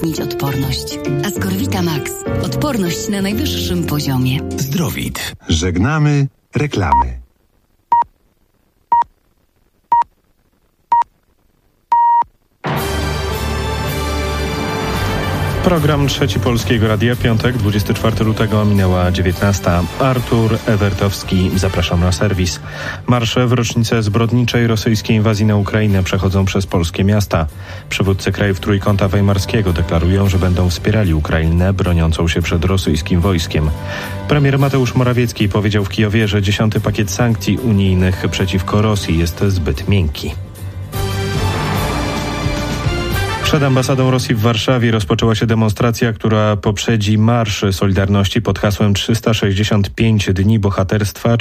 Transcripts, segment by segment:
wzmocnić odporność. Ascorvita Max. Odporność na najwyższym poziomie. Zdrowit. Żegnamy reklamy. Program Trzeci Polskiego Radia, piątek, 24 lutego, minęła 19. Artur Ewertowski, zapraszam na serwis. Marsze w rocznicę zbrodniczej rosyjskiej inwazji na Ukrainę przechodzą przez polskie miasta. Przywódcy krajów Trójkąta Weimarskiego deklarują, że będą wspierali Ukrainę broniącą się przed rosyjskim wojskiem. Premier Mateusz Morawiecki powiedział w Kijowie, że 10. pakiet sankcji unijnych przeciwko Rosji jest zbyt miękki. Przed ambasadą Rosji w Warszawie rozpoczęła się demonstracja, która poprzedzi Marsz Solidarności pod hasłem 365 dni bohaterstwa,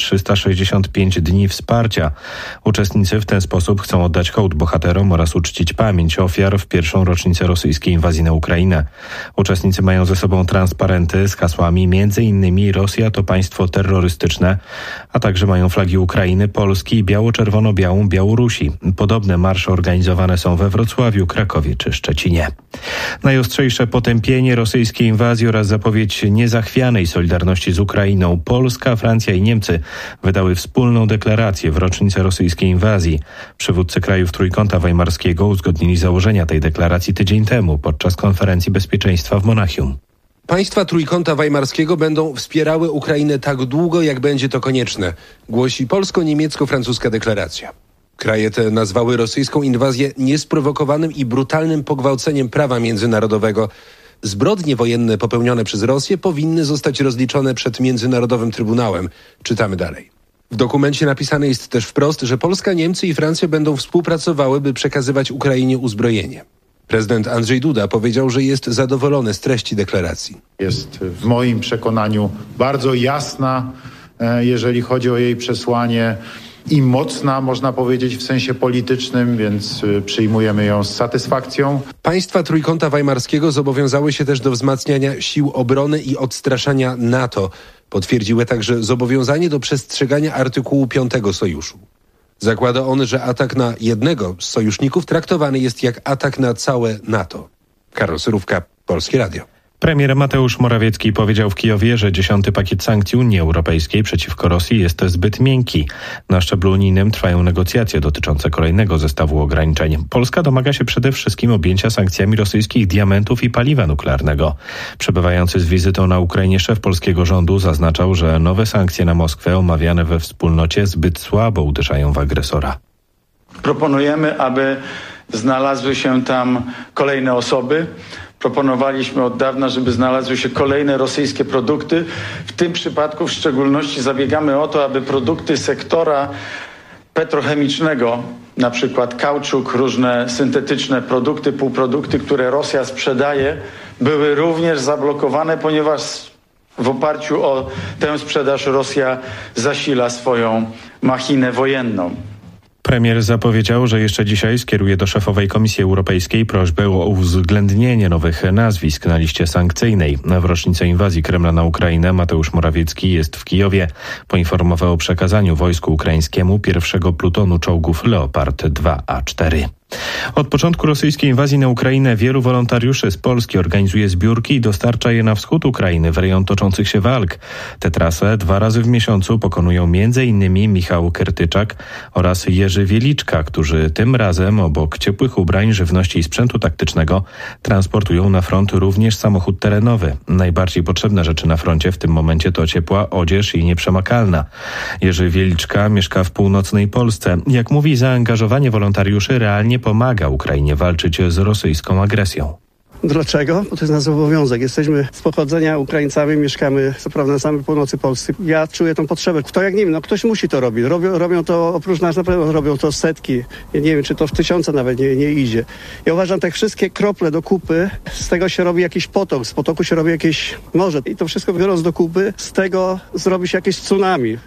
365 dni wsparcia. Uczestnicy w ten sposób chcą oddać hołd bohaterom oraz uczcić pamięć ofiar w pierwszą rocznicę rosyjskiej inwazji na Ukrainę. Uczestnicy mają ze sobą transparenty z hasłami m.in. Rosja to państwo terrorystyczne, a także mają flagi Ukrainy, Polski i biało-czerwono-białą Białorusi. Podobne marsze organizowane są we Wrocławiu, Krakowie czy Szczecinie. Najostrzejsze potępienie rosyjskiej inwazji oraz zapowiedź niezachwianej solidarności z Ukrainą. Polska, Francja i Niemcy wydały wspólną deklarację w rocznicę rosyjskiej inwazji. Przywódcy krajów Trójkąta Weimarskiego uzgodnili założenia tej deklaracji tydzień temu podczas konferencji bezpieczeństwa w Monachium. Państwa Trójkąta Weimarskiego będą wspierały Ukrainę tak długo, jak będzie to konieczne, głosi polsko-niemiecko-francuska deklaracja. Kraje te nazwały rosyjską inwazję niesprowokowanym i brutalnym pogwałceniem prawa międzynarodowego. Zbrodnie wojenne popełnione przez Rosję powinny zostać rozliczone przed Międzynarodowym Trybunałem. Czytamy dalej. W dokumencie napisane jest też wprost, że Polska, Niemcy i Francja będą współpracowały, by przekazywać Ukrainie uzbrojenie. Prezydent Andrzej Duda powiedział, że jest zadowolony z treści deklaracji. Jest w moim przekonaniu bardzo jasna, jeżeli chodzi o jej przesłanie, i mocna, można powiedzieć, w sensie politycznym, więc przyjmujemy ją z satysfakcją. Państwa Trójkąta Weimarskiego zobowiązały się też do wzmacniania sił obrony i odstraszania NATO. Potwierdziły także zobowiązanie do przestrzegania artykułu 5 sojuszu. Zakłada on, że atak na jednego z sojuszników traktowany jest jak atak na całe NATO. Karol Surówka, Polskie Radio. Premier Mateusz Morawiecki powiedział w Kijowie, że 10. pakiet sankcji Unii Europejskiej przeciwko Rosji jest zbyt miękki. Na szczeblu unijnym trwają negocjacje dotyczące kolejnego zestawu ograniczeń. Polska domaga się przede wszystkim objęcia sankcjami rosyjskich diamentów i paliwa nuklearnego. Przebywający z wizytą na Ukrainie szef polskiego rządu zaznaczał, że nowe sankcje na Moskwę omawiane we wspólnocie zbyt słabo uderzają w agresora. Proponujemy, aby znalazły się tam kolejne osoby. Proponowaliśmy od dawna, żeby znalazły się kolejne rosyjskie produkty. W tym przypadku w szczególności zabiegamy o to, aby produkty sektora petrochemicznego, na przykład kauczuk, różne syntetyczne produkty, półprodukty, które Rosja sprzedaje, były również zablokowane, ponieważ w oparciu o tę sprzedaż Rosja zasila swoją machinę wojenną. Premier zapowiedział, że jeszcze dzisiaj skieruje do szefowej Komisji Europejskiej prośbę o uwzględnienie nowych nazwisk na liście sankcyjnej. W rocznicę inwazji Kremla na Ukrainę Mateusz Morawiecki jest w Kijowie. Poinformował o przekazaniu wojsku ukraińskiemu pierwszego plutonu czołgów Leopard 2A4. Od początku rosyjskiej inwazji na Ukrainę wielu wolontariuszy z Polski organizuje zbiórki i dostarcza je na wschód Ukrainy w rejon toczących się walk. Tę trasę 2 razy w miesiącu pokonują m.in. Michał Kertyczak oraz Jerzy Wieliczka, którzy tym razem obok ciepłych ubrań, żywności i sprzętu taktycznego transportują na front również samochód terenowy. Najbardziej potrzebne rzeczy na froncie w tym momencie to ciepła odzież i nieprzemakalna. Jerzy Wieliczka mieszka w północnej Polsce. Jak mówi, zaangażowanie wolontariuszy realnie pomaga Ukrainie walczyć z rosyjską agresją. Dlaczego? Bo to jest nasz obowiązek. Jesteśmy z pochodzenia Ukraińcami, mieszkamy co prawda na samej północy Polski. Ja czuję tą potrzebę. Kto jak nie wiem, ktoś musi to robić. Robią to oprócz nas, naprawdę robią to setki. Ja nie wiem, czy to w tysiące nawet nie idzie. Ja uważam, te wszystkie krople do kupy, z tego się robi jakiś potok, z potoku się robi jakieś morze. I to wszystko biorąc do kupy, z tego zrobi się jakieś tsunami.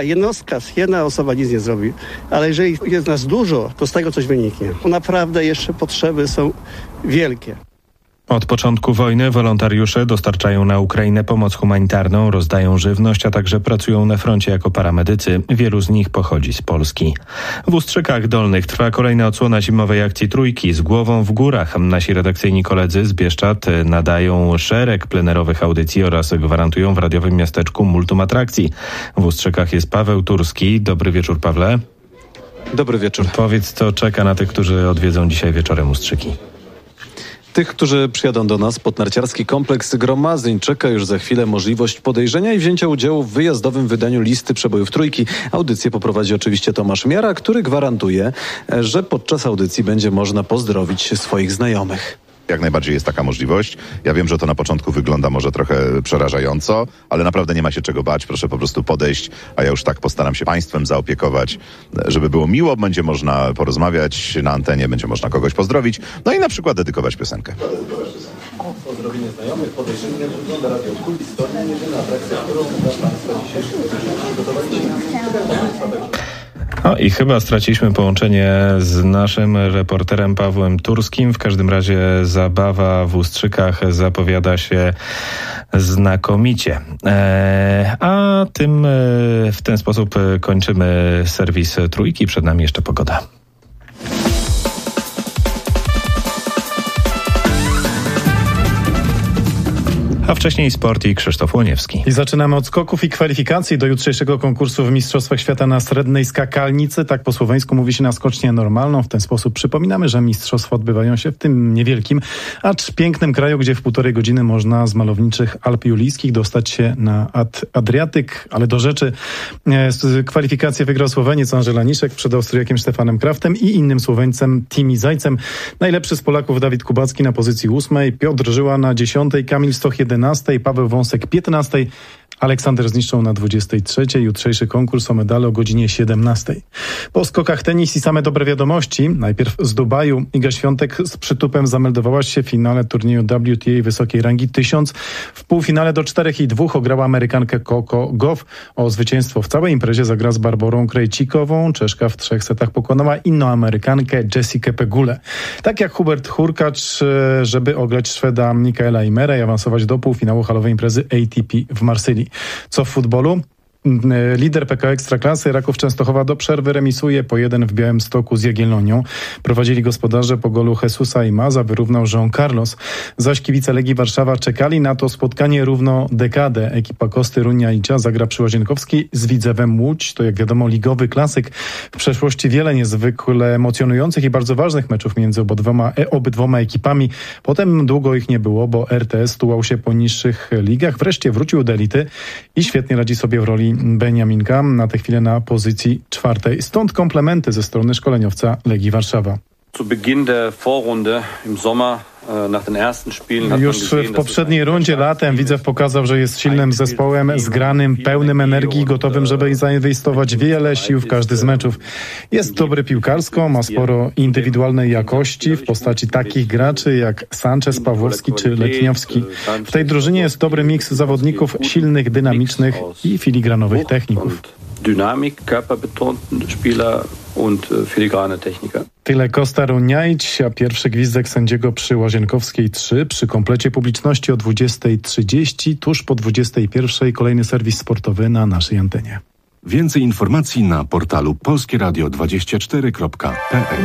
Jedna osoba nic nie zrobi. Ale jeżeli jest nas dużo, to z tego coś wyniknie. Naprawdę jeszcze potrzeby są wielkie. Od początku wojny wolontariusze dostarczają na Ukrainę pomoc humanitarną, rozdają żywność, a także pracują na froncie jako paramedycy. Wielu z nich pochodzi z Polski. W Ustrzykach Dolnych trwa kolejna odsłona zimowej akcji Trójki z głową w górach. Nasi redakcyjni koledzy z Bieszczad nadają szereg plenerowych audycji oraz gwarantują w radiowym miasteczku multum atrakcji. W Ustrzykach jest Paweł Turski. Dobry wieczór, Pawle. Dobry wieczór. Powiedz, co czeka na tych, którzy odwiedzą dzisiaj wieczorem Ustrzyki. Tych, którzy przyjadą do nas pod narciarski kompleks Gromadzeń, czeka już za chwilę możliwość podejrzenia i wzięcia udziału w wyjazdowym wydaniu listy przebojów Trójki. Audycję poprowadzi oczywiście Tomasz Miara, który gwarantuje, że podczas audycji będzie można pozdrowić swoich znajomych. Jak najbardziej jest taka możliwość. Ja wiem, że to na początku wygląda może trochę przerażająco, ale naprawdę nie ma się czego bać. Proszę po prostu podejść, a ja już tak postaram się państwem zaopiekować, żeby było miło. Będzie można porozmawiać na antenie, będzie można kogoś pozdrowić, no i na przykład dedykować piosenkę. Pozdrowienie znajomych, podejrzenie wygląda Radio Kulis. To nie jedyna atrakcja, którą dla państwa dzisiejszego przygotowaliśmy. I chyba straciliśmy połączenie z naszym reporterem Pawłem Turskim. W każdym razie zabawa w Ustrzykach zapowiada się znakomicie. A w ten sposób kończymy serwis Trójki. Przed nami jeszcze pogoda. A wcześniej sport i Krzysztof Łoniewski. I zaczynamy od skoków i kwalifikacji do jutrzejszego konkursu w Mistrzostwach Świata na srednej skakalnicy. Tak po słoweńsku mówi się na skocznię normalną. W ten sposób przypominamy, że mistrzostwa odbywają się w tym niewielkim, acz pięknym kraju, gdzie w 1,5 godziny można z malowniczych Alp Julijskich dostać się na Adriatyk. Ale do rzeczy kwalifikację wygrał Słoweniec Andrzej Laniszek przed Austriakiem Stefanem Kraftem i innym Słoweńcem Timi Zajcem. Najlepszy z Polaków Dawid Kubacki na pozycji 8, Piotr Żyła na 10, Kamil Stoch 11, Paweł Wąsek 15, Aleksander Zniszczą na 23. Jutrzejszy konkurs o medale o godzinie 17. Po skokach tenis i same dobre wiadomości. Najpierw z Dubaju. Iga Świątek z przytupem zameldowała się w finale turnieju WTA wysokiej rangi 1000. W półfinale do 4,2 ograła Amerykankę Coco Gauff. O zwycięstwo w całej imprezie zagra z Barborą Krejcikową. Czeszka w 3 setach pokonała inną Amerykankę Jessikę Pegulę. Tak jak Hubert Hurkacz, żeby ograć Szweda Mikaela Imera i awansować do półfinału halowej imprezy ATP w Marsylii. Co w futbolu? Lider PKO Ekstraklasy Raków Częstochowa do przerwy remisuje 1-1 w Białymstoku z Jagiellonią. Prowadzili gospodarze po golu Jesusa i Maza, wyrównał Jean Carlos. Zaś kibice Legii Warszawa czekali na to spotkanie równo dekadę. Ekipa Kosty Runia-Icia zagra przy Łazienkowskiej z Widzewem Łódź. To jak wiadomo ligowy klasyk. W przeszłości wiele niezwykle emocjonujących i bardzo ważnych meczów między obydwoma ekipami. Potem długo ich nie było, bo RTS tułał się po niższych ligach. Wreszcie wrócił do elity i świetnie radzi sobie w roli Beniaminka, na tę chwilę na pozycji 4. Stąd komplementy ze strony szkoleniowca Legii Warszawa. Już w poprzedniej rundzie latem Widzew pokazał, że jest silnym zespołem, zgranym, pełnym energii, gotowym, żeby zainwestować wiele sił w każdy z meczów. Jest dobry piłkarsko, ma sporo indywidualnej jakości w postaci takich graczy jak Sanchez, Pawłowski czy Letniowski. W tej drużynie jest dobry miks zawodników silnych, dynamicznych i filigranowych techników. Dynamik, körperbetonten Spieler und filigrane Techniker. Tyle Kosta Runia-Idź, a pierwszy gwizdek sędziego przy Łazienkowskiej 3 przy komplecie publiczności o 20:30, tuż po 21:00 kolejny serwis sportowy na naszej antenie. Więcej informacji na portalu polskieradio24.pl.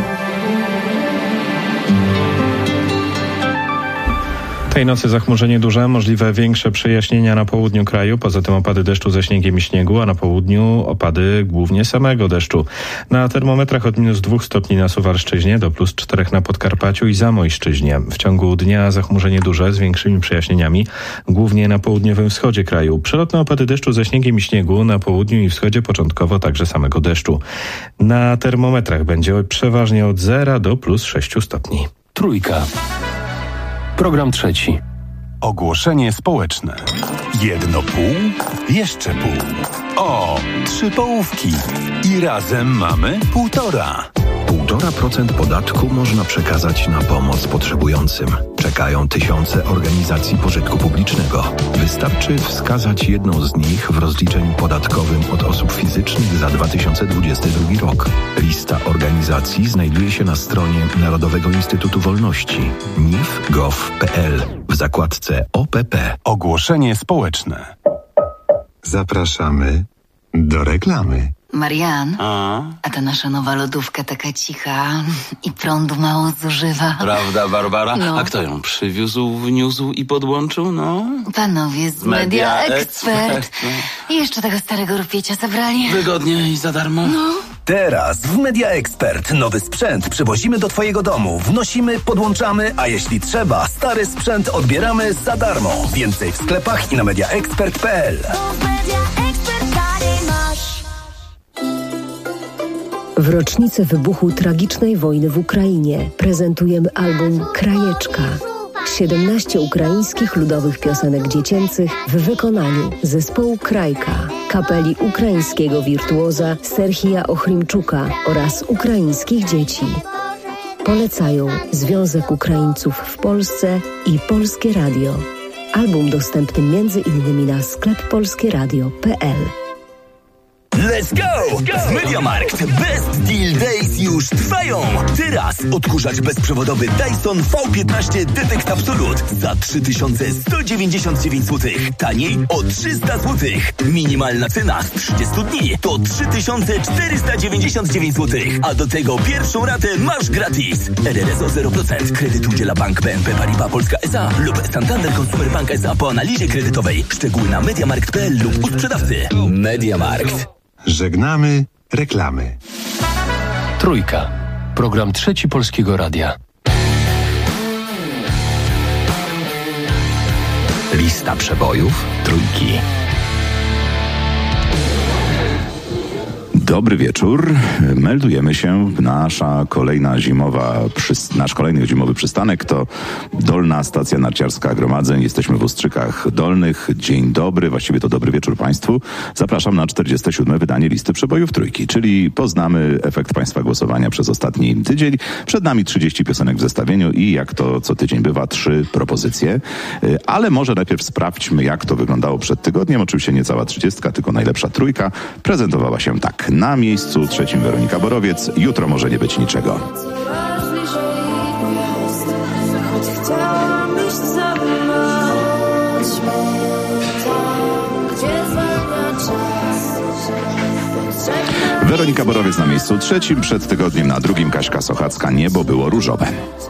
Tej nocy zachmurzenie duże, możliwe większe przejaśnienia na południu kraju, poza tym opady deszczu ze śniegiem i śniegu, a na południu opady głównie samego deszczu. Na termometrach od -2 stopni na Suwalszczyźnie do +4 na Podkarpaciu i Zamojszczyźnie. W ciągu dnia zachmurzenie duże z większymi przejaśnieniami, głównie na południowym wschodzie kraju. Przelotne opady deszczu ze śniegiem i śniegu, na południu i wschodzie początkowo także samego deszczu. Na termometrach będzie przeważnie od 0 do +6 stopni. Trójka. Program 3. Ogłoszenie społeczne. 1,5, jeszcze pół. O, 3 połówki. I razem mamy 1,5. 1,5% podatku można przekazać na pomoc potrzebującym. Czekają tysiące organizacji pożytku publicznego. Wystarczy wskazać jedną z nich w rozliczeniu podatkowym od osób fizycznych za 2022 rok. Lista organizacji znajduje się na stronie Narodowego Instytutu Wolności nif.gov.pl w zakładce OPP. Ogłoszenie społeczne. Zapraszamy do reklamy. Marian, a ta nasza nowa lodówka taka cicha i prądu mało zużywa. Prawda, Barbara? No. A kto ją przywiózł, wniósł i podłączył? No. Panowie z Media Expert. I jeszcze tego starego rupiecia zabrali. Wygodnie i za darmo. No. Teraz w Media Expert nowy sprzęt przywozimy do twojego domu, wnosimy, podłączamy, a jeśli trzeba, stary sprzęt odbieramy za darmo. Więcej w sklepach i na mediaexpert.pl. W rocznicę wybuchu tragicznej wojny w Ukrainie prezentujemy album Krajeczka. 17 ukraińskich ludowych piosenek dziecięcych w wykonaniu zespołu Krajka, kapeli ukraińskiego wirtuoza Serhija Ochrimczuka oraz ukraińskich dzieci. Polecają Związek Ukraińców w Polsce i Polskie Radio. Album dostępny m.in. na skleppolskieradio.pl. Let's go! W MediaMarkt Best Deal Days już trwają! Teraz odkurzacz bezprzewodowy Dyson V15 Detect Absolute za 3199 zł. Taniej o 300 zł. Minimalna cena z 30 dni to 3499 zł. A do tego pierwszą ratę masz gratis. RRS o 0%. Kredyt udziela Bank BNP Paribas Polska S.A. lub Santander Consumer Bank S.A. po analizie kredytowej. Szczegóły na mediamarkt.pl lub u sprzedawcy. MediaMarkt. Żegnamy reklamy. Trójka. Program Trzeci Polskiego Radia. Lista przebojów Trójki. Dobry wieczór. Meldujemy się. Nasz kolejny zimowy przystanek to Dolna Stacja Narciarska Gromadzeń. Jesteśmy w Ustrzykach Dolnych. Dzień dobry, właściwie to dobry wieczór Państwu. Zapraszam na 47. wydanie Listy Przebojów Trójki, czyli poznamy efekt Państwa głosowania przez ostatni tydzień. Przed nami 30 piosenek w zestawieniu i jak to co tydzień bywa 3 propozycje. Ale może najpierw sprawdźmy, jak to wyglądało przed tygodniem. Oczywiście nie cała 30, tylko najlepsza trójka. Prezentowała się tak. Na miejscu 3 Weronika Borowiec. Jutro może nie być niczego. Weronika Borowiec na miejscu 3. Przed tygodniem na 2 Kaśka Sochacka. Niebo było różowe.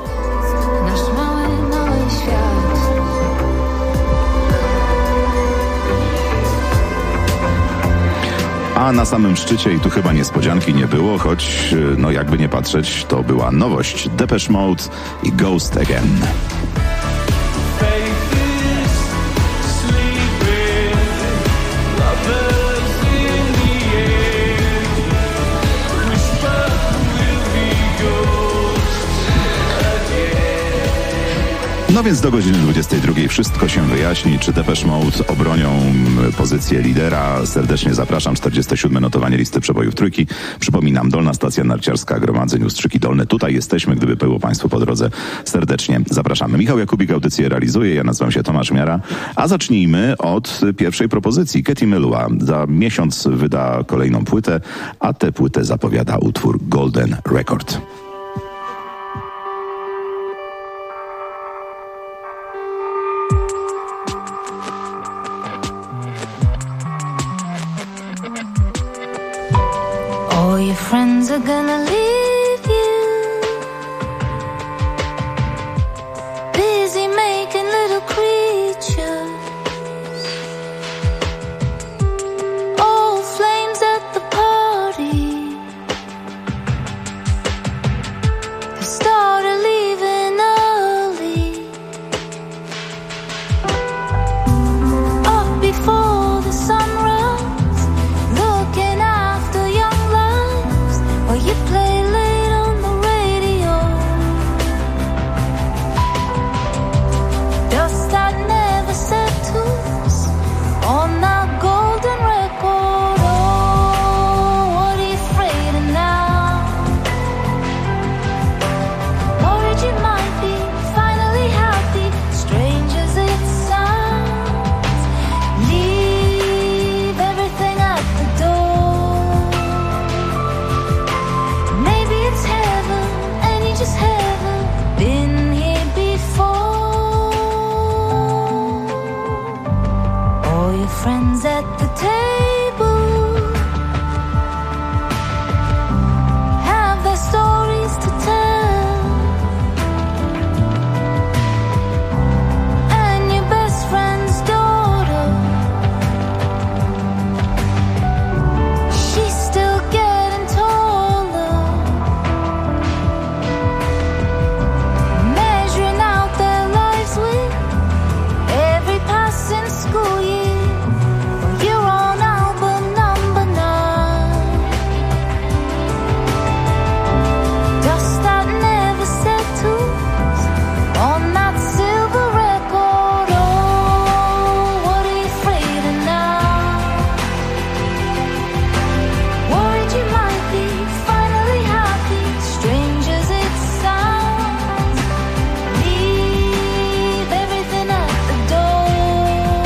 A na samym szczycie, i tu chyba niespodzianki nie było, choć no jakby nie patrzeć, to była nowość. Depeche Mode i Ghost Again. No więc do godziny 22 wszystko się wyjaśni. Czy Depeche Mode obronią pozycję lidera? Serdecznie zapraszam. 47. notowanie Listy Przebojów Trójki. Przypominam, Dolna Stacja Narciarska Gromadzeń, Ustrzyki Dolne. Tutaj jesteśmy, gdyby było Państwu po drodze. Serdecznie zapraszamy. Michał Jakubik audycję realizuje. Ja nazywam się Tomasz Miara. A zacznijmy od pierwszej propozycji. Katie Melua za miesiąc wyda kolejną płytę, a tę płytę zapowiada utwór Golden Record. All your friends are gonna leave you, busy making little creatures, all flames at the party, they started leaving early, up before the sunrise, looking after young lives while you play friends at the table have their stories to tell, and your best friend's daughter, she's still getting taller, measuring out their lives with every passing school year. You're on album number 9. Dust that never settles on that silver record. Oh, what are you afraid of now? Worried you might be finally happy, strange as it sounds. Leave everything at the door.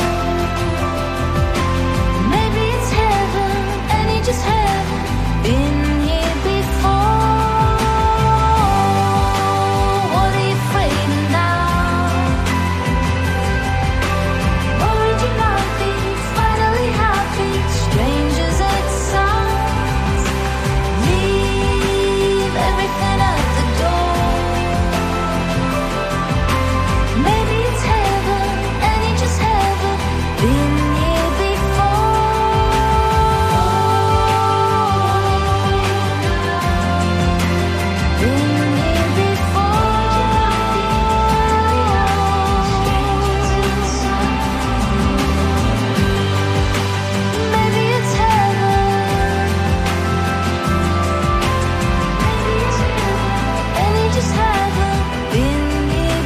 Maybe it's heaven, and you just haven't been here before. What are you afraid of now? Worried you might be finally happy, strange as it sounds. Leave everything at the door. Maybe it's heaven, and you just haven't been here before. Been here before. Maybe it's heaven, and you just haven't been here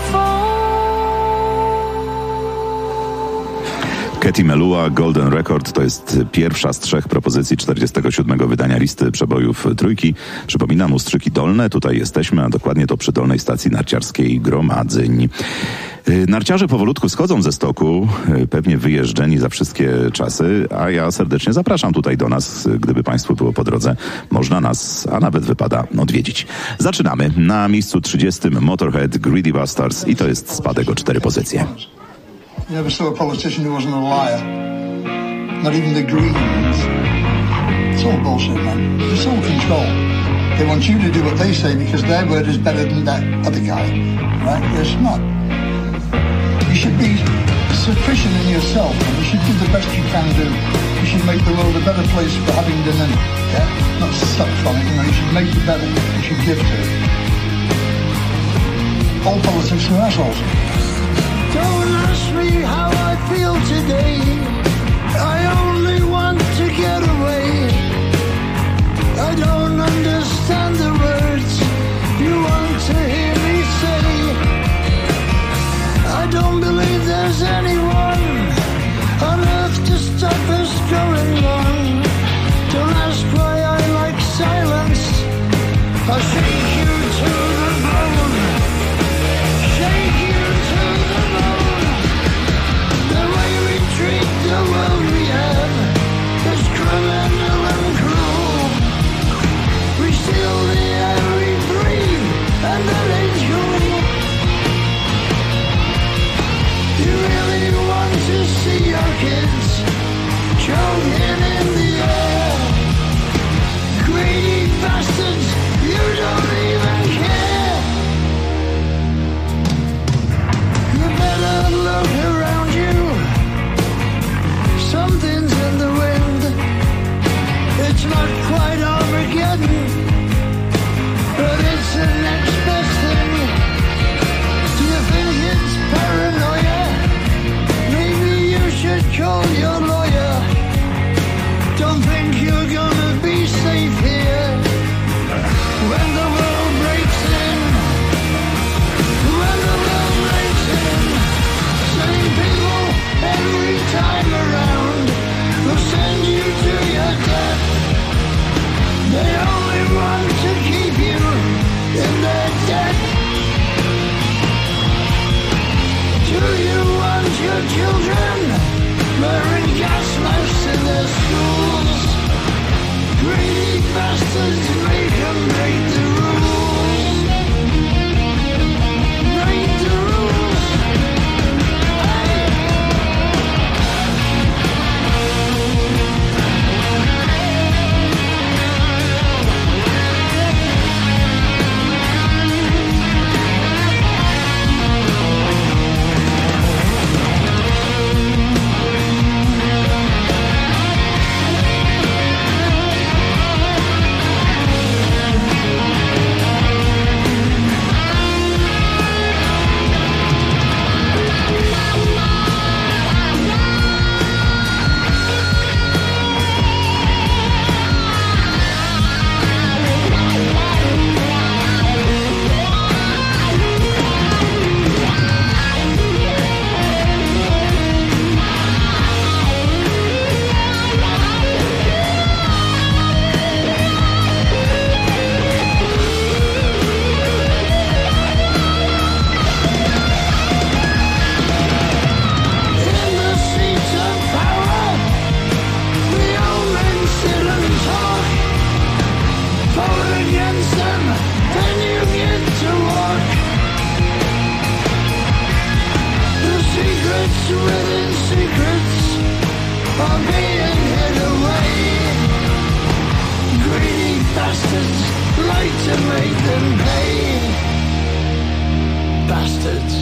before. Katy Melua, Golden Record, to jest pierwsza z 3 propozycji 47. wydania listy przebojów Trójki. Przypominam, Ustrzyki Dolne, tutaj jesteśmy, a dokładnie to przy dolnej stacji narciarskiej Gromadzeń. Narciarze powolutku schodzą ze stoku, pewnie wyjeżdżeni za wszystkie czasy, a ja serdecznie zapraszam tutaj do nas, gdyby Państwu było po drodze. Można nas, a nawet wypada, odwiedzić. Zaczynamy. Na miejscu 30 Motorhead, Greedy Bastards i to jest spadek o 4 pozycje. You never saw a politician who wasn't a liar. Not even the Greens. It's all bullshit, man. It's all control. They want you to do what they say because their word is better than that other guy. Right? It's not. You should be sufficient in yourself, and you should do the best you can do. You should make the world a better place for having been in it. Yeah? Not suck from it, you should make it better. You should give to it. All politics are assholes. Don't ask me how I feel today. I only want to get away. I don't understand the words you want to hear me say. I don't believe there's anyone on earth to stop us going on. Don't ask why I like silence. I'll shake you to the bone. Shake you to the bone. The way we treat the world we have is criminal and cruel. We steal the air we breathe, and that ain't cool. You really want to see your kids choking in the air? Greedy bastards, you don't even care. You better look around you. Something's in the wind. It's not quite Armageddon, but it's the next best thing. Do you think it's paranoia? Maybe you should call your lawyer. Don't think you're gonna be safe here when the world breaks in. When the world breaks in, same people every time around will send you to your death. They only want to keep you in their debt. Do you want your children wearing gas masks in their schools? Greedy bastards, make them break the rules. Break the rules. Hey. secrets are being hid away. Greedy bastards like to make them pay. Bastards.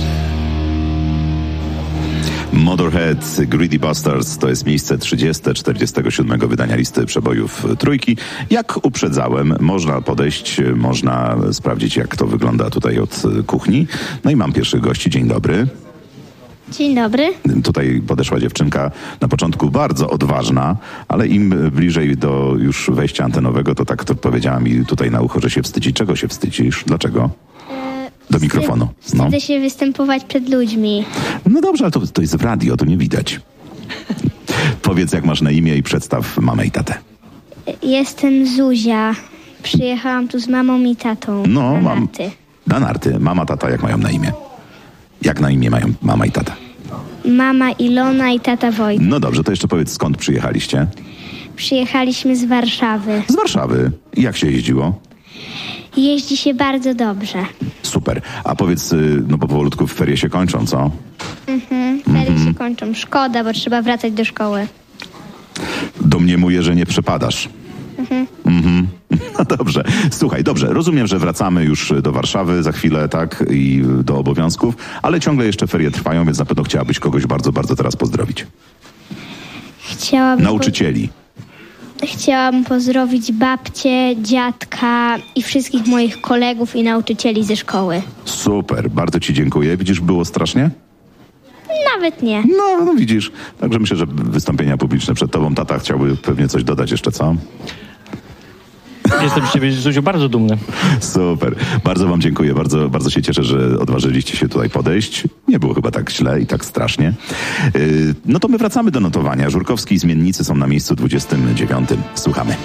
Motorhead, Greedy Bastards to jest miejsce 30 47 wydania listy przebojów Trójki. Jak uprzedzałem, można podejść, można sprawdzić, jak to wygląda tutaj od kuchni. No i mam pierwszych gości. Dzień dobry. Dzień dobry. Tutaj podeszła dziewczynka na początku bardzo odważna, ale im bliżej do już wejścia antenowego, to tak to powiedziała mi tutaj na ucho, że się wstydzi. Czego się wstydzisz? Dlaczego? Do mikrofonu. No. Wstydzę się występować przed ludźmi. No dobrze, ale to jest w radio, to nie widać. Powiedz, jak masz na imię i przedstaw mamę i tatę. Jestem Zuzia. Przyjechałam tu z mamą i tatą. No, na narty. Na narty. Mama, tata, jak mają na imię? Jak na imię mają mama i tata? Mama Ilona i tata Wojtek. No dobrze, to jeszcze powiedz, skąd przyjechaliście? Przyjechaliśmy z Warszawy. Z Warszawy. I jak się jeździło? Jeździ się bardzo dobrze. Super. A powiedz, no bo powolutku ferie się kończą, co? Ferie się kończą. Szkoda, bo trzeba wracać do szkoły. Domniemuję, że nie przepadasz. No dobrze. Słuchaj, dobrze. Rozumiem, że wracamy już do Warszawy za chwilę, tak? I do obowiązków, ale ciągle jeszcze ferie trwają, więc na pewno chciałabyś kogoś bardzo, bardzo teraz pozdrowić. Nauczycieli. Chciałam pozdrowić babcię, dziadka i wszystkich moich kolegów i nauczycieli ze szkoły. Super, bardzo ci dziękuję. Widzisz, było strasznie? Nawet nie. No widzisz. Także myślę, że wystąpienia publiczne przed tobą. Tata chciałby pewnie coś dodać jeszcze, co? Jestem z ciebie, Zuziu, bardzo dumny. Super. Bardzo wam dziękuję. Bardzo, bardzo się cieszę, że odważyliście się tutaj podejść. Nie było chyba tak źle i tak strasznie. No to my wracamy do notowania. Żurkowski i Zmiennicy są na miejscu 29. Słuchamy.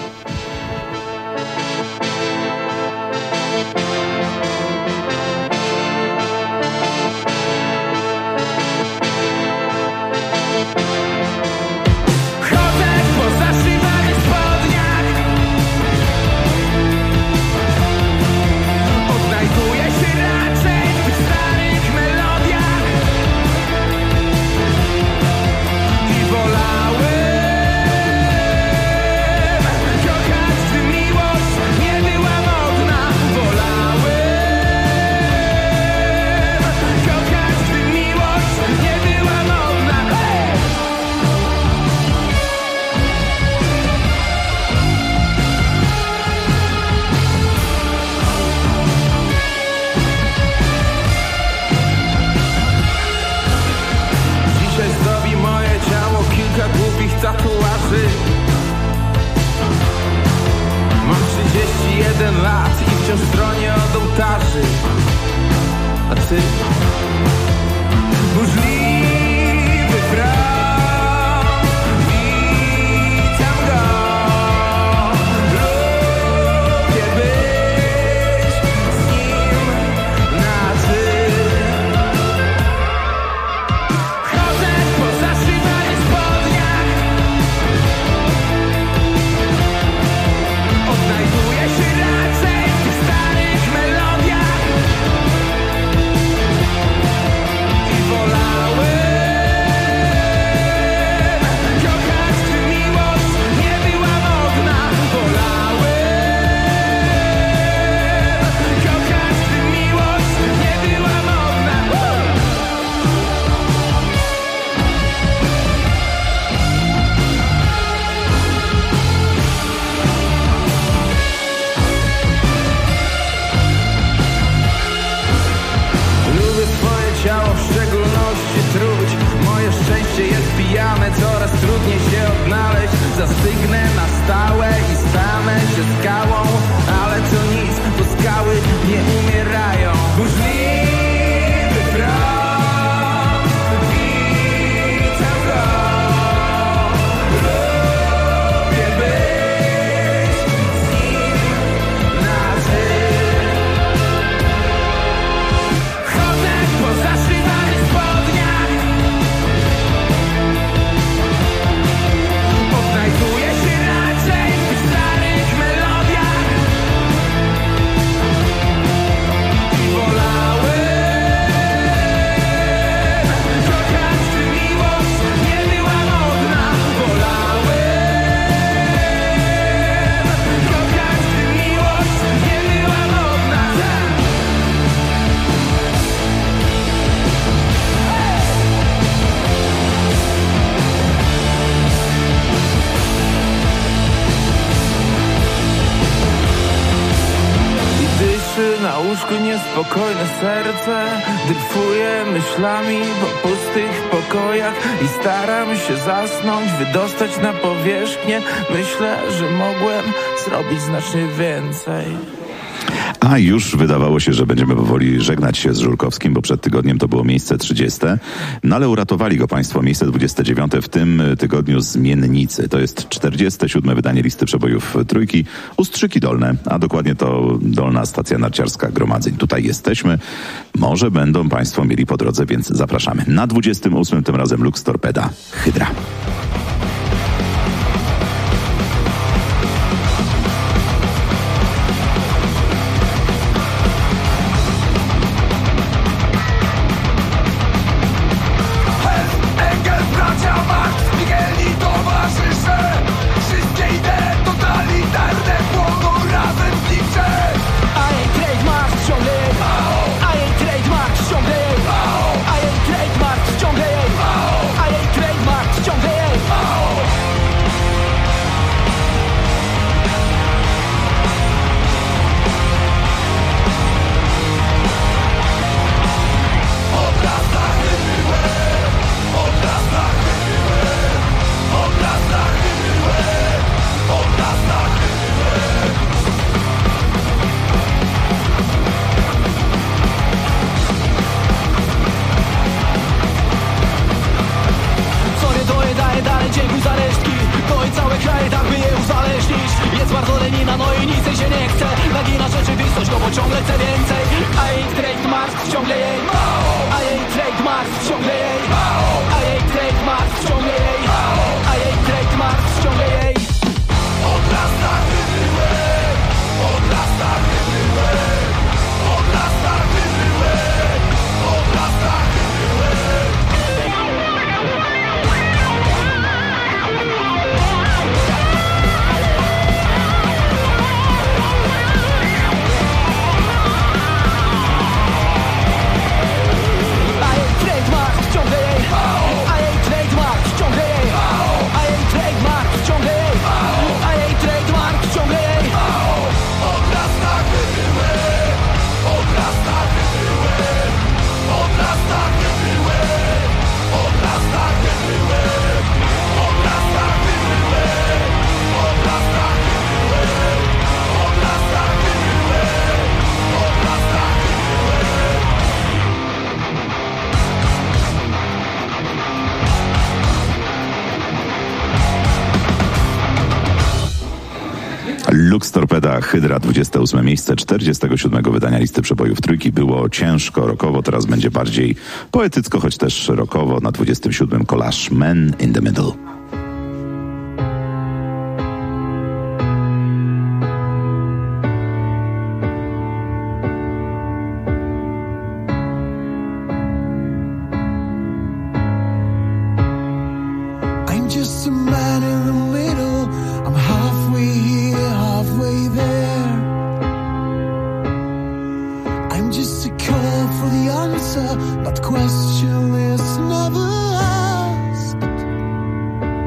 tatuaży. Mam 31 lat i wciąż stronię od ołtarzy. A ty? Burzliwy front, witam go. Lubię być z nim na ty. Chodzę po zaszywanych spodniach, odnajduję się raczej w tych starych melodiach. spokojne serce dryfuje myślami po pustych pokojach i staram się zasnąć, wydostać na powierzchnię. Myślę, że mogłem zrobić znacznie więcej. A już wydawało się, że będziemy powoli żegnać się z Żurkowskim, bo przed tygodniem to było miejsce 30. No ale uratowali go państwo, miejsce 29 w tym tygodniu Zmiennicy. To jest 47. wydanie listy przebojów Trójki. Ustrzyki Dolne, a dokładnie to Dolna Stacja Narciarska Gromadzeń. Tutaj jesteśmy. Może będą państwo mieli po drodze, więc zapraszamy. Na 28 tym razem Lux Torpeda, Hydra. Lux Torpeda, Hydra, 28 miejsce 47 wydania listy przebojów Trójki. Było ciężko rockowo, teraz będzie bardziej poetycko, choć też rockowo. Na 27 Collage Man in the Middle. That question is never asked.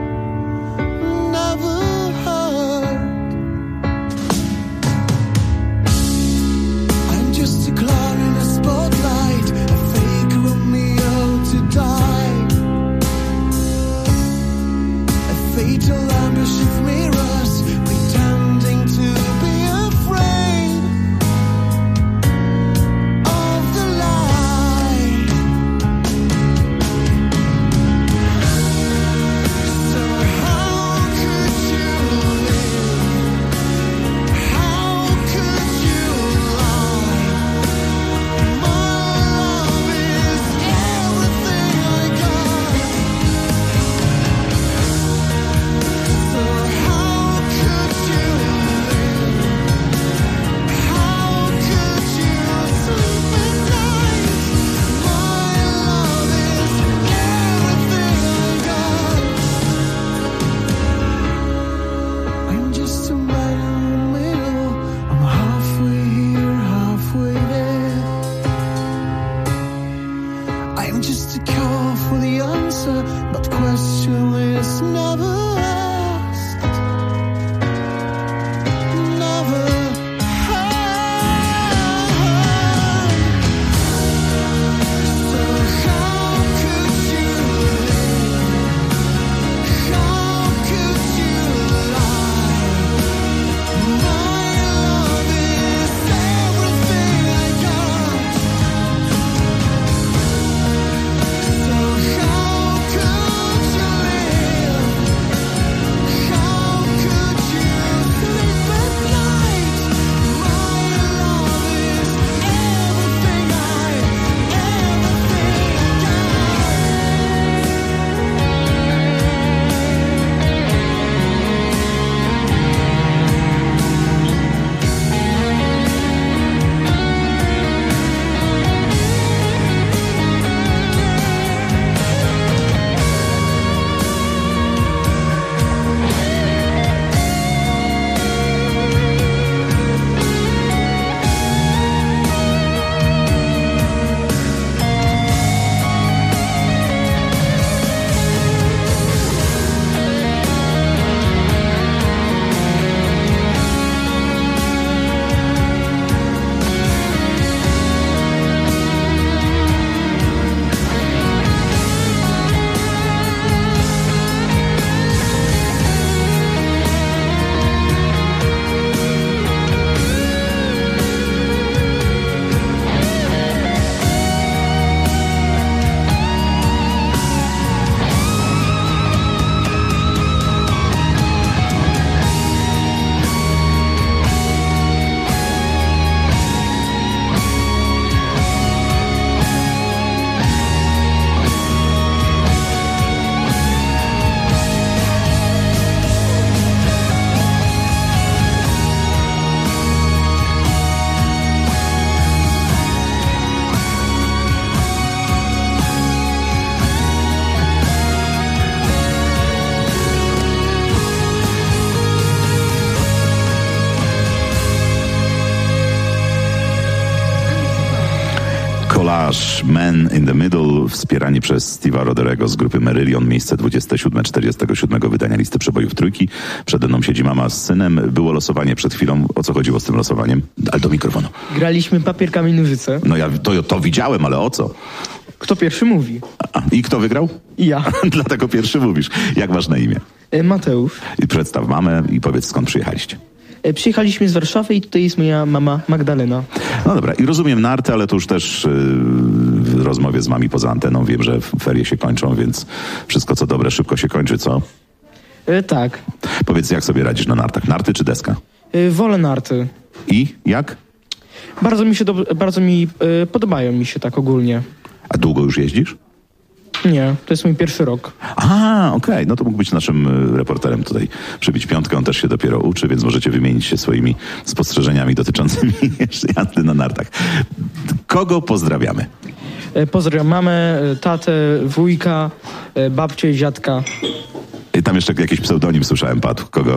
nasz Man in the Middle, wspierani przez Steve'a Roderego z grupy Marillion, miejsce 27, 47 wydania listy przebojów trójki. Przede mną siedzi mama z synem. Było losowanie przed chwilą. O co chodziło z tym losowaniem? Ale do mikrofonu. Graliśmy papier, kamień, nożyce. No ja to widziałem, ale o co? Kto pierwszy mówi? I kto wygrał? Ja. Dlatego pierwszy mówisz. Jak masz na imię? Mateusz. I przedstaw mamę i powiedz, skąd przyjechaliście. Przyjechaliśmy z Warszawy i tutaj jest moja mama Magdalena. No dobra, i rozumiem narty, ale to już też w rozmowie z mami poza anteną wiem, że ferie się kończą, więc wszystko co dobre szybko się kończy, co? Tak. Powiedz, jak sobie radzisz na nartach? Narty czy deska? Wolę narty. I jak? Bardzo mi podobają mi się tak ogólnie. A długo już jeździsz? Nie, to jest mój pierwszy rok. Okej. No to mógł być naszym reporterem tutaj. Przybić piątkę, on też się dopiero uczy, więc możecie wymienić się swoimi spostrzeżeniami dotyczącymi jazdy na nartach. Kogo pozdrawiamy? Pozdrawiam mamę, tatę, wujka, babcię, dziadka. I tam jeszcze jakiś pseudonim słyszałem, padł. Kogo?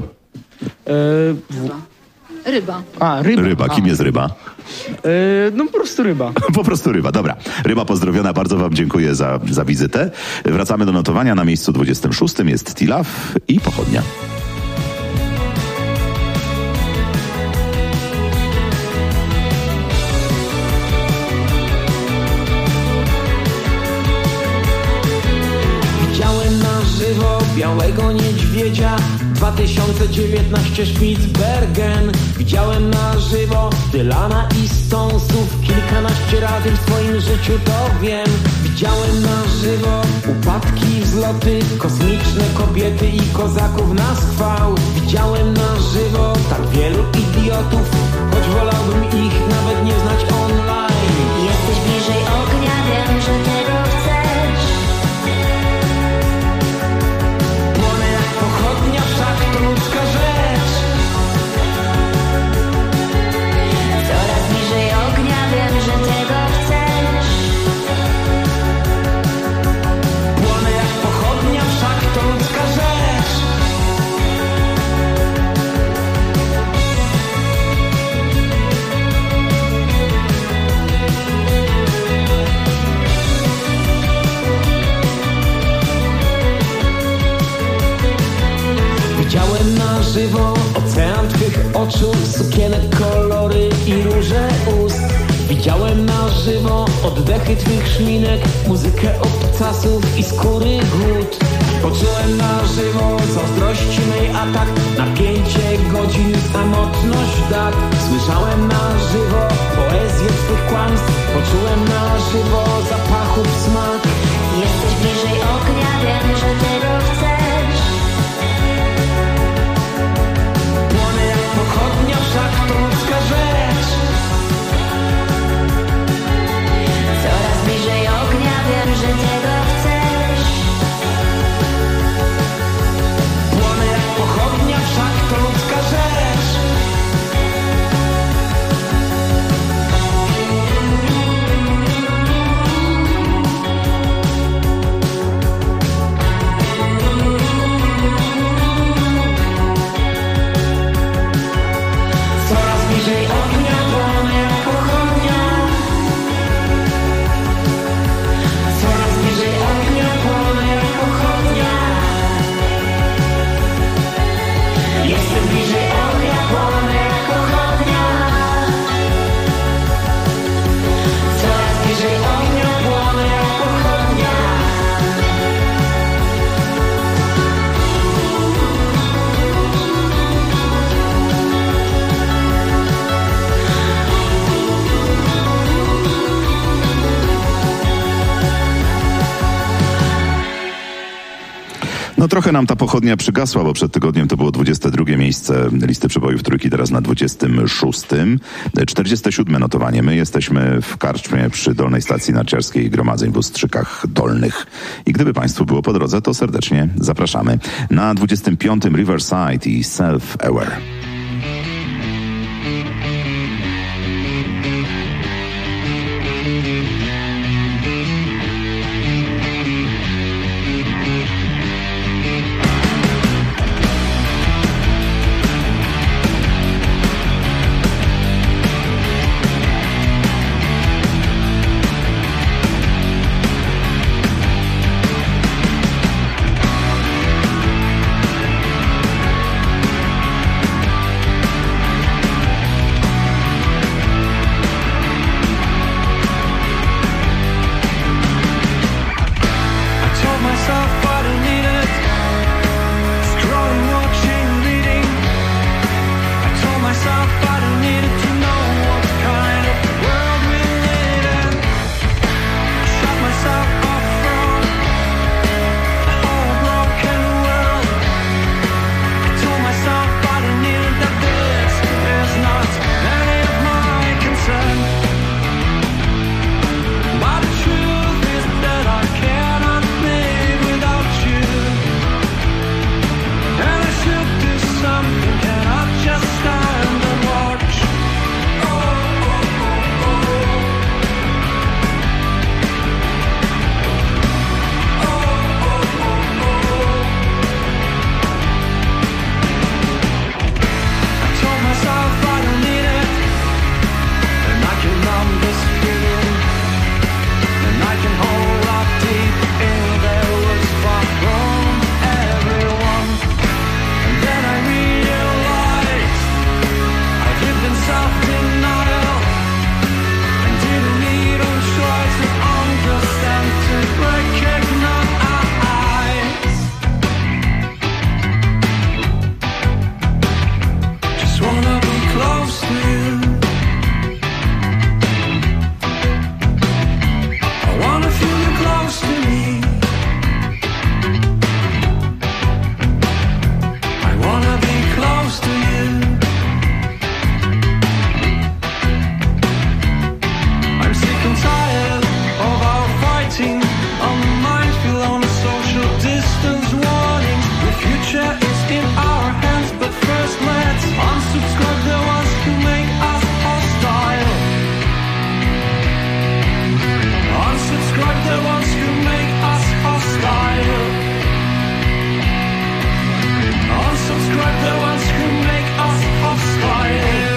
Ryba. Ryba. Kim jest Ryba? No po prostu Ryba. Po prostu Ryba, dobra. Ryba pozdrowiona, bardzo wam dziękuję za wizytę. Wracamy do notowania. Na miejscu 26 jest Tilaf i Pochodnia. Widziałem na żywo białego niedźwiedzia 2019 Spitsbergen. Widziałem na żywo Dylana i Stonesów kilkanaście razy w swoim życiu, to wiem. Widziałem na żywo upadki, wzloty, kosmiczne kobiety i kozaków na schwał. Widziałem na żywo tak wielu idiotów, choć wolałbym ich nawet nie znać online. Jesteś bliżej ognia, wiem, że tego chcesz. Płonę jak pochodnia, wszak to ludzka rzecz. Coraz bliżej ognia, wiem, że tego chcesz. Płonę jak pochodnia, wszak to ludzka rzecz. Widziałem na żywo ocean twych oczu, sukienek, kolory i róże ust. Widziałem na żywo oddechy twych szminek, muzykę obcasów i skóry głód. Poczułem na żywo zazdrości mej atak, napięcie godzin, samotność dat. Słyszałem na żywo poezję twych kłamstw, poczułem na żywo zapachów smak. Jesteś bliżej ognia, wiem, że tego chcesz. Płonę jak pochodnia, wszak to ludzka rzecz. Coraz bliżej ognia, wiem, że tego chcesz. Płonę jak pochodnia, wszak to ludzka rzecz. Coraz bliżej ognia, płonę jak pochodnia. Coraz bliżej ognia, płonę jak pochodnia. Jestem bliżej ognia, płonę jak pochodnia. Coraz bliżej ognia, płonę jak pochodnia. No trochę nam ta pochodnia przygasła, bo przed tygodniem to było 22 miejsce listy przebojów trójki, teraz na 26. 47 notowanie. My jesteśmy w karczmie przy Dolnej Stacji Narciarskiej Gromadzeń w Ustrzykach Dolnych. I gdyby Państwu było po drodze, to serdecznie zapraszamy. Na 25 Riverside i Self-Aware. systems warning. The future is in our hands, but first let's unsubscribe the ones who make us hostile. Unsubscribe the ones who make us hostile. Unsubscribe the ones who make us hostile.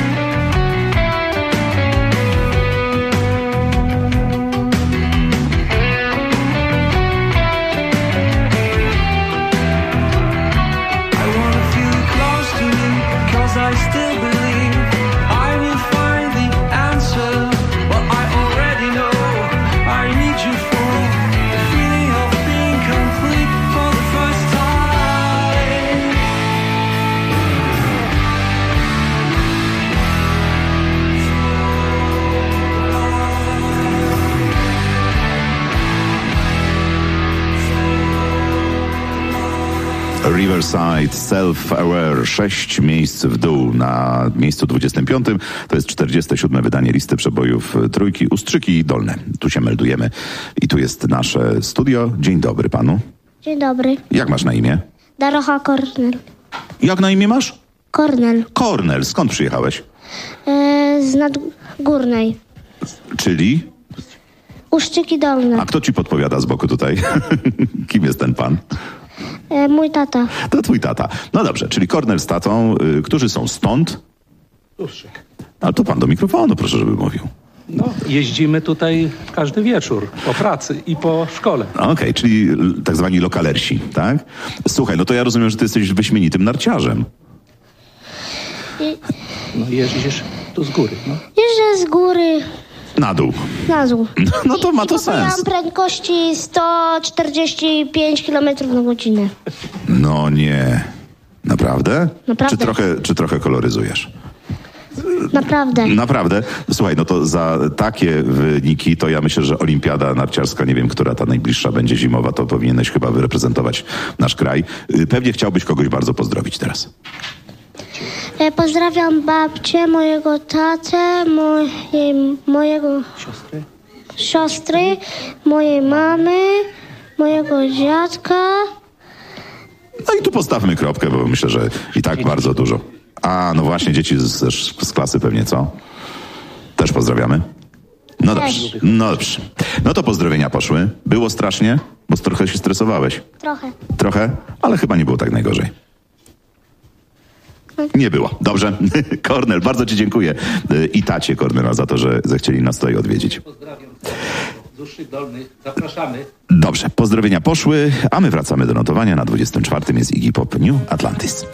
I still believe I will find the answer, but I already know I need you for the feeling of being complete for the first time. Riverside, Self-Aware, 6 miejsc w dół. Na miejscu 25 to jest 47. wydanie listy przebojów Trójki, Ustrzyki Dolne. Tu się meldujemy i tu jest nasze studio. Dzień dobry panu. Dzień dobry. Jak masz na imię? Dorocha Kornel. Jak na imię masz? Kornel. Kornel. Skąd przyjechałeś? Z Nadgórnej. Czyli? Uszczyki Dolne. A kto ci podpowiada z boku tutaj? Kim jest ten pan? Mój tata. To twój tata. No dobrze, czyli Kornel z tatą, którzy są stąd? Ustrzyk. Ale to pan do mikrofonu, proszę, żeby mówił. No, jeździmy tutaj każdy wieczór po pracy i po szkole. Okej, czyli tak zwani lokalersi, tak? Słuchaj, no to ja rozumiem, że ty jesteś wyśmienitym narciarzem. No jeździsz tu z góry, no. Jeżdżę z góry Na dół. na dół. No to ma to sens. Mam prędkości 145 km na godzinę. No nie. Naprawdę? Naprawdę. Czy trochę koloryzujesz? Naprawdę. Naprawdę? Słuchaj, no to za takie wyniki to ja myślę, że olimpiada narciarska, nie wiem, która ta najbliższa będzie zimowa, to powinieneś chyba wyreprezentować nasz kraj. Pewnie chciałbyś kogoś bardzo pozdrowić teraz. Pozdrawiam babcię, mojego tatę, mojego siostry, mojej mamy, mojego dziadka. No i tu postawmy kropkę, bo myślę, że i tak bardzo dużo. A, no właśnie, dzieci z klasy pewnie, co? Też pozdrawiamy? No dobrze, no dobrze. No to pozdrowienia poszły. Było strasznie, bo trochę się stresowałeś. Trochę. Trochę, ale chyba nie było tak najgorzej. Nie było. Dobrze. Kornel, bardzo ci dziękuję. I tacie Kornela za to, że zechcieli nas tutaj odwiedzić. Pozdrawiam z Ustrzyk Dolnych. Zapraszamy. Dobrze, pozdrowienia poszły, a my wracamy do notowania. Na 24 jest Iggy Pop New Atlantis.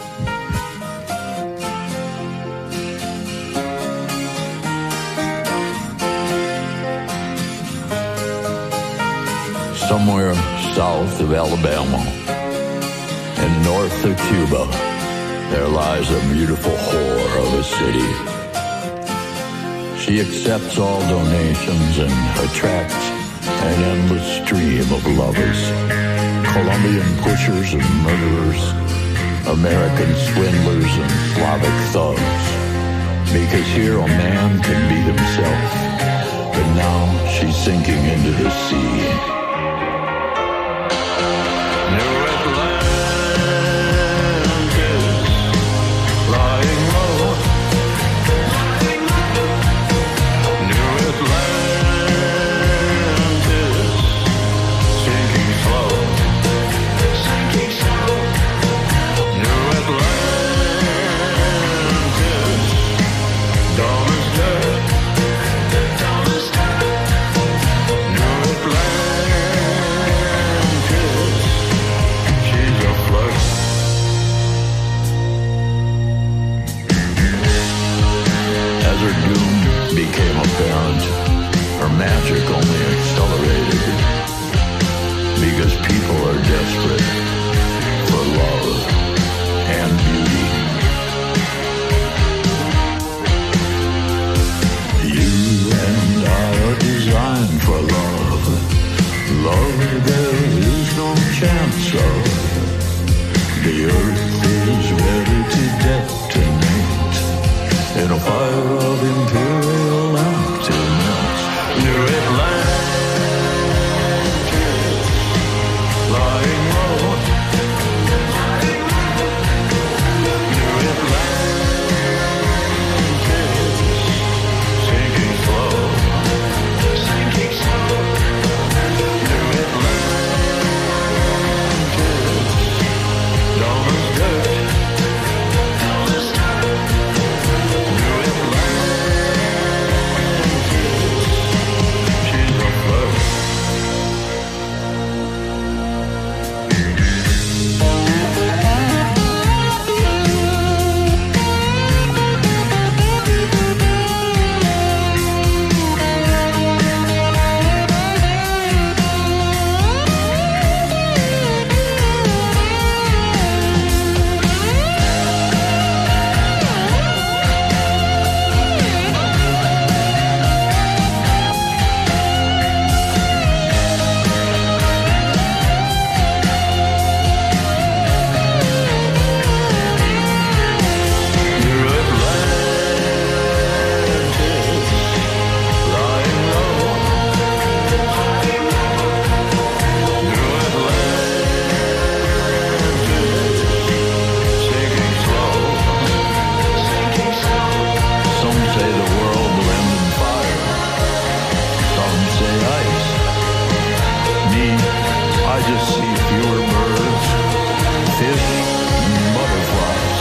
Somewhere south of Alabama and north of Cuba, there lies a beautiful whore of a city. She accepts all donations and attracts an endless stream of lovers. Colombian pushers and murderers, American swindlers and Slavic thugs. Because here a man can be himself, but now she's sinking into the sea. Magic only accelerated because people are desperate for love and beauty. You and I are designed for love. Love there is no chance of. The earth is ready to detonate in a fire of imperial emptiness. New Atlantis, lying low. see fewer birds, fish, and butterflies.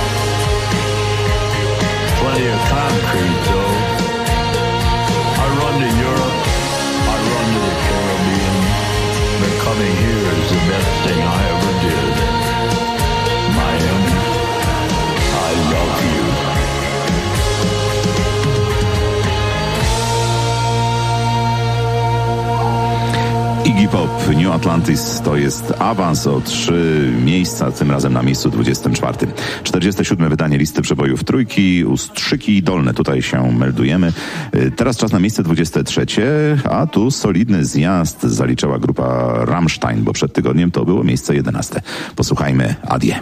Plenty of concrete, though. I run to Europe, I run to the Caribbean, but coming here is the best thing I ever did. Miami, I love you. Iggy Pop, New Atlantis to jest awans o 3 miejsca, tym razem na miejscu 24. 47. wydanie listy przebojów trójki, Ustrzyki Dolne, tutaj się meldujemy. Teraz czas na miejsce 23, a tu solidny zjazd zaliczała grupa Rammstein, bo przed tygodniem to było miejsce 11. Posłuchajmy Adie.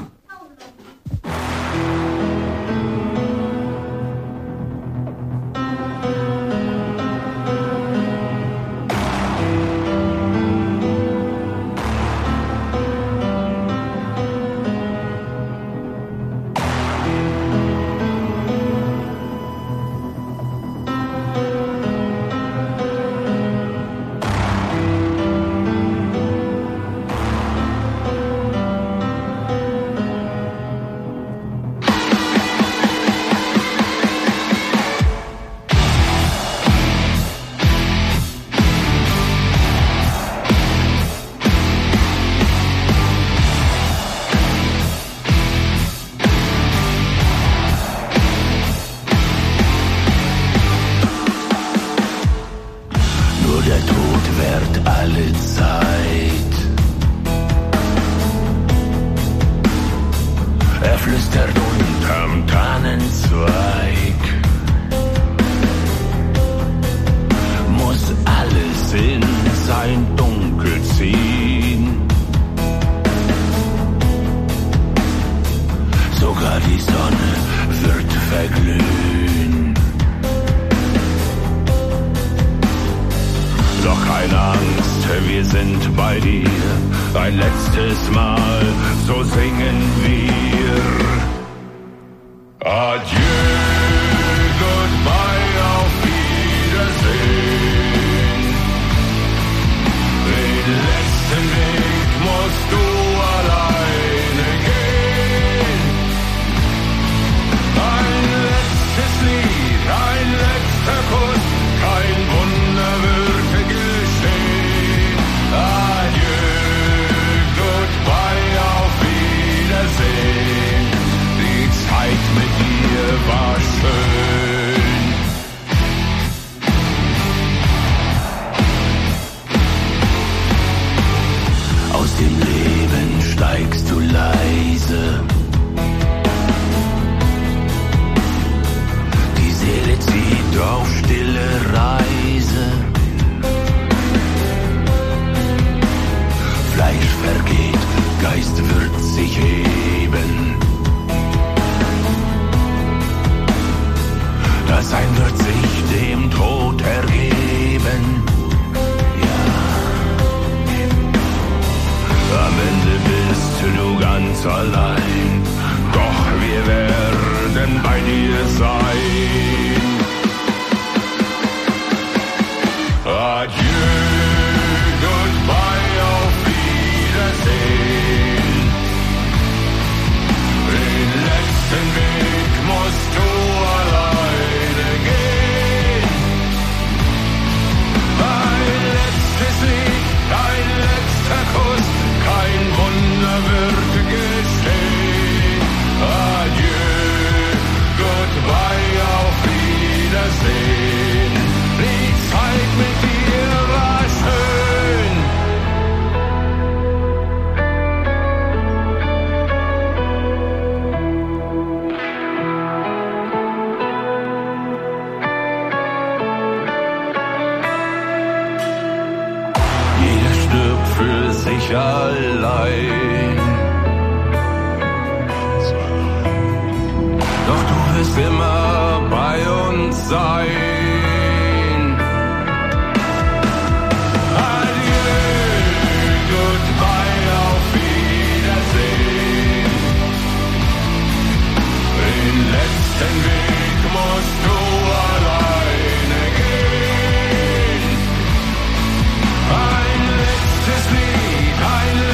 Ein letztes Lied, ein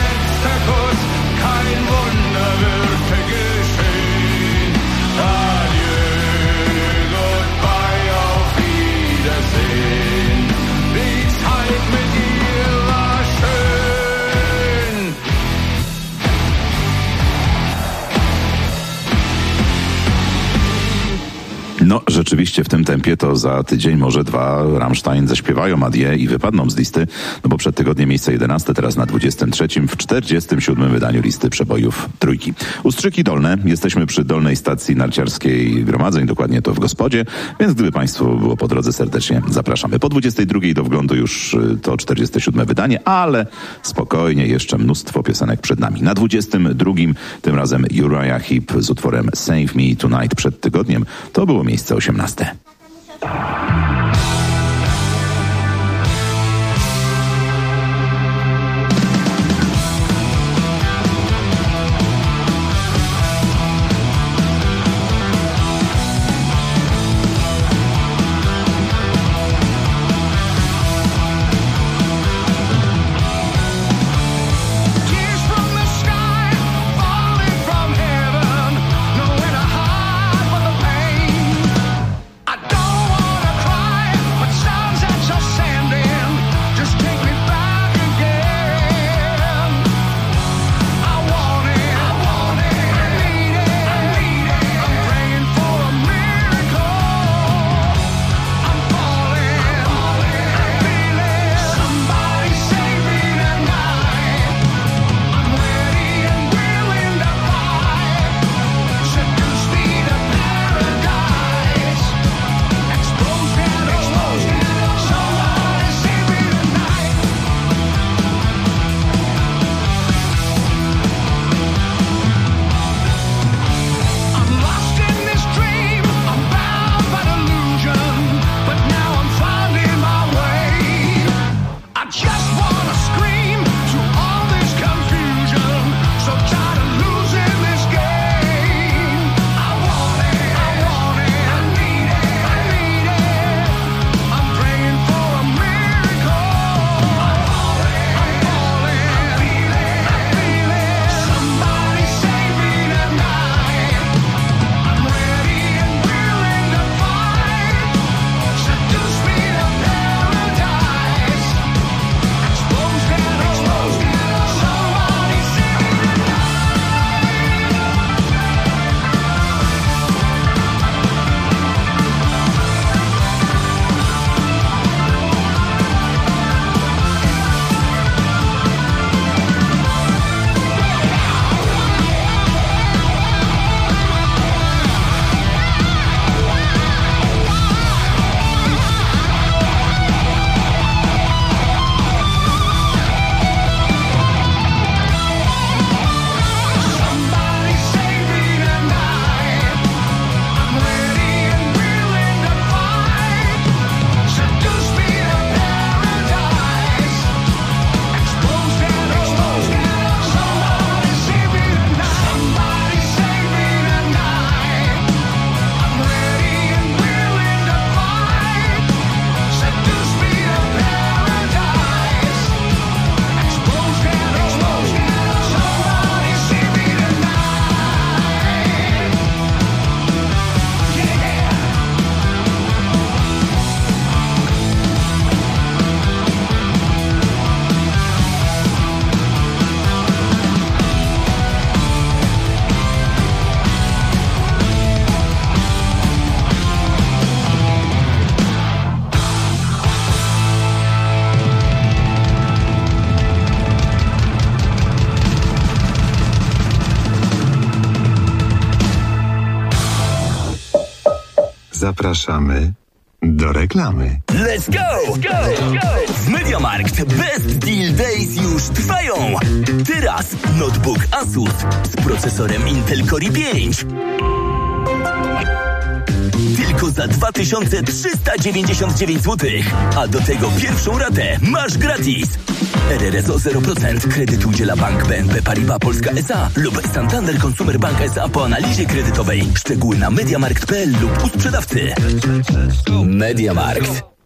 No, rzeczywiście w tym tempie to za tydzień, może dwa, Rammstein zaśpiewają Adie i wypadną z listy, no bo przed tygodniem miejsce 11, teraz na 23, w 47 wydaniu listy przebojów Trójki. Ustrzyki Dolne, jesteśmy przy dolnej stacji narciarskiej Gromadzeń, dokładnie to w Gospodzie, więc gdyby Państwu było po drodze, serdecznie zapraszamy. Po 22 do wglądu już to 47 wydanie, ale spokojnie, jeszcze mnóstwo piosenek przed nami. Na 22 tym razem Uriah Heep z utworem Save Me Tonight przed tygodniem, to było miejsce 18. Zapraszamy do reklamy. Let's go! W MediaMarkt Best Deal Days już trwają. Teraz notebook Asus z procesorem Intel Core i5. Tylko za 2399 zł. A do tego pierwszą ratę masz gratis. RRS o 0%. Kredyt udziela Bank BNP Paribas Polska S.A. lub Santander Consumer Bank S.A. po analizie kredytowej. Szczegóły na mediamarkt.pl lub u sprzedawcy. MediaMarkt.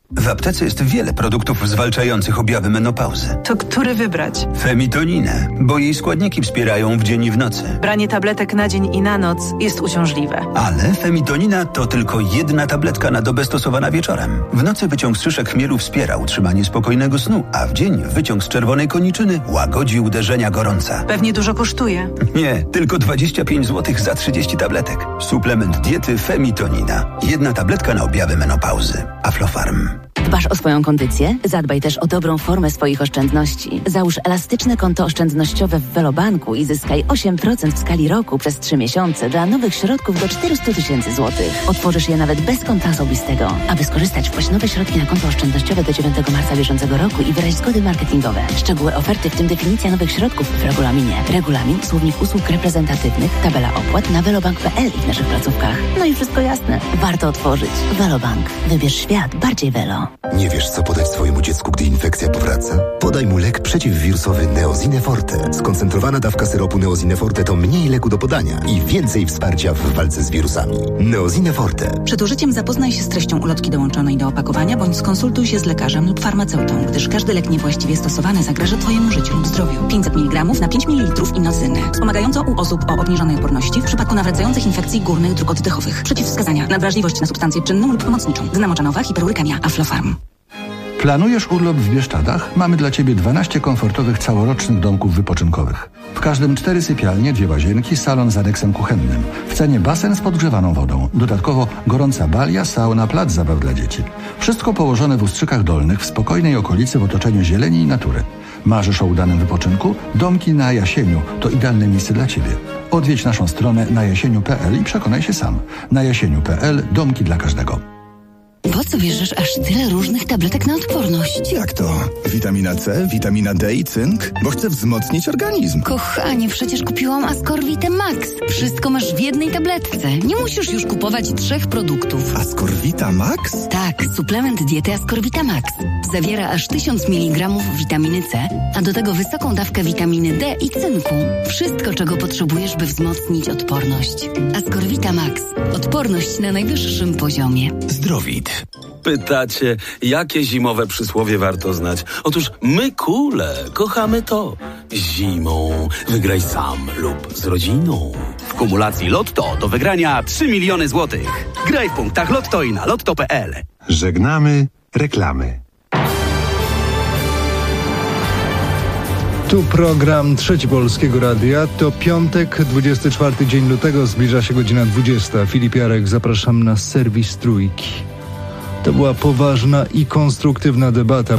W aptece jest wiele produktów zwalczających objawy menopauzy. To który wybrać? Femitoninę, bo jej składniki wspierają w dzień i w nocy. Branie tabletek na dzień i na noc jest uciążliwe. Ale femitonina to tylko jedna tabletka na dobę stosowana wieczorem. W nocy wyciąg z szyszek chmielu wspiera utrzymanie spokojnego snu, a w dzień wyciąg z czerwonej koniczyny łagodzi uderzenia gorąca. Pewnie dużo kosztuje. Nie, tylko 25 zł za 30 tabletek. Suplement diety Femitonina. Jedna tabletka na objawy menopauzy. Aflofarm. Dbasz o swoją kondycję? Zadbaj też o dobrą formę swoich oszczędności. Załóż elastyczne konto oszczędnościowe w Velobanku i zyskaj 8% w skali roku przez 3 miesiące dla nowych środków do 400 000 złotych. Otworzysz je nawet bez konta osobistego. Aby skorzystać, wpłać nowe środki na konto oszczędnościowe do 9 marca bieżącego roku i wyraź zgody marketingowe. Szczegóły oferty, w tym definicja nowych środków w regulaminie. Regulamin, słownik usług reprezentatywnych, tabela opłat na velobank.pl i w naszych placówkach. No i wszystko jasne. Warto otworzyć. Velobank. Wybierz świat bardziej Velo. Nie wiesz, co podać swojemu dziecku, gdy infekcja powraca? Podaj mu lek przeciwwirusowy Neosine Forte. Skoncentrowana dawka syropu Neosine Forte to mniej leku do podania i więcej wsparcia w walce z wirusami. Neosine Forte. Przed użyciem zapoznaj się z treścią ulotki dołączonej do opakowania bądź skonsultuj się z lekarzem lub farmaceutą, gdyż każdy lek niewłaściwie stosowany zagraża Twojemu życiu lub zdrowiu. 500 mg na 5 ml inocyny. Wspomagająco u osób o obniżonej odporności w przypadku nawracających infekcji górnych dróg oddechowych. Przeciwwskazania: nadwrażliwość na substancję czynną lub pomocniczą. Dynamo-czanowa, hiperurykemia, Aflofarm. Planujesz urlop w Bieszczadach? Mamy dla Ciebie 12 komfortowych całorocznych domków wypoczynkowych. W każdym 4 sypialnie, 2 łazienki, salon z aneksem kuchennym. W cenie basen z podgrzewaną wodą. Dodatkowo gorąca balia, sauna, plac zabaw dla dzieci. Wszystko położone w Ustrzykach Dolnych, w spokojnej okolicy w otoczeniu zieleni i natury. Marzysz o udanym wypoczynku? Domki na Jasieniu to idealne miejsce dla Ciebie. Odwiedź naszą stronę najasieniu.pl i przekonaj się sam. Na jasieniu.pl domki dla każdego. Po co bierzesz aż tyle różnych tabletek na odporność? Jak to? Witamina C, witamina D i cynk? Bo chcę wzmocnić organizm. Kochanie, przecież kupiłam Ascorvitę Max. Wszystko masz w jednej tabletce. Nie musisz już kupować 3 produktów. Ascorvita Max? Tak, suplement diety Ascorvita Max. Zawiera aż 1000 mg witaminy C, a do tego wysoką dawkę witaminy D i cynku. Wszystko, czego potrzebujesz, by wzmocnić odporność. Ascorvita Max. Odporność na najwyższym poziomie. Zdrowit. Pytacie, jakie zimowe przysłowie warto znać? Otóż my kule kochamy to. Zimą wygraj sam lub z rodziną. W kumulacji Lotto do wygrania 3 miliony złotych. Graj w punktach Lotto i na lotto.pl. Żegnamy reklamy. Tu program Trzeci Polskiego Radia. To piątek, 24 dzień lutego, zbliża się godzina 20. Filip Jarek, zapraszam na serwis Trójki. To była poważna i konstruktywna debata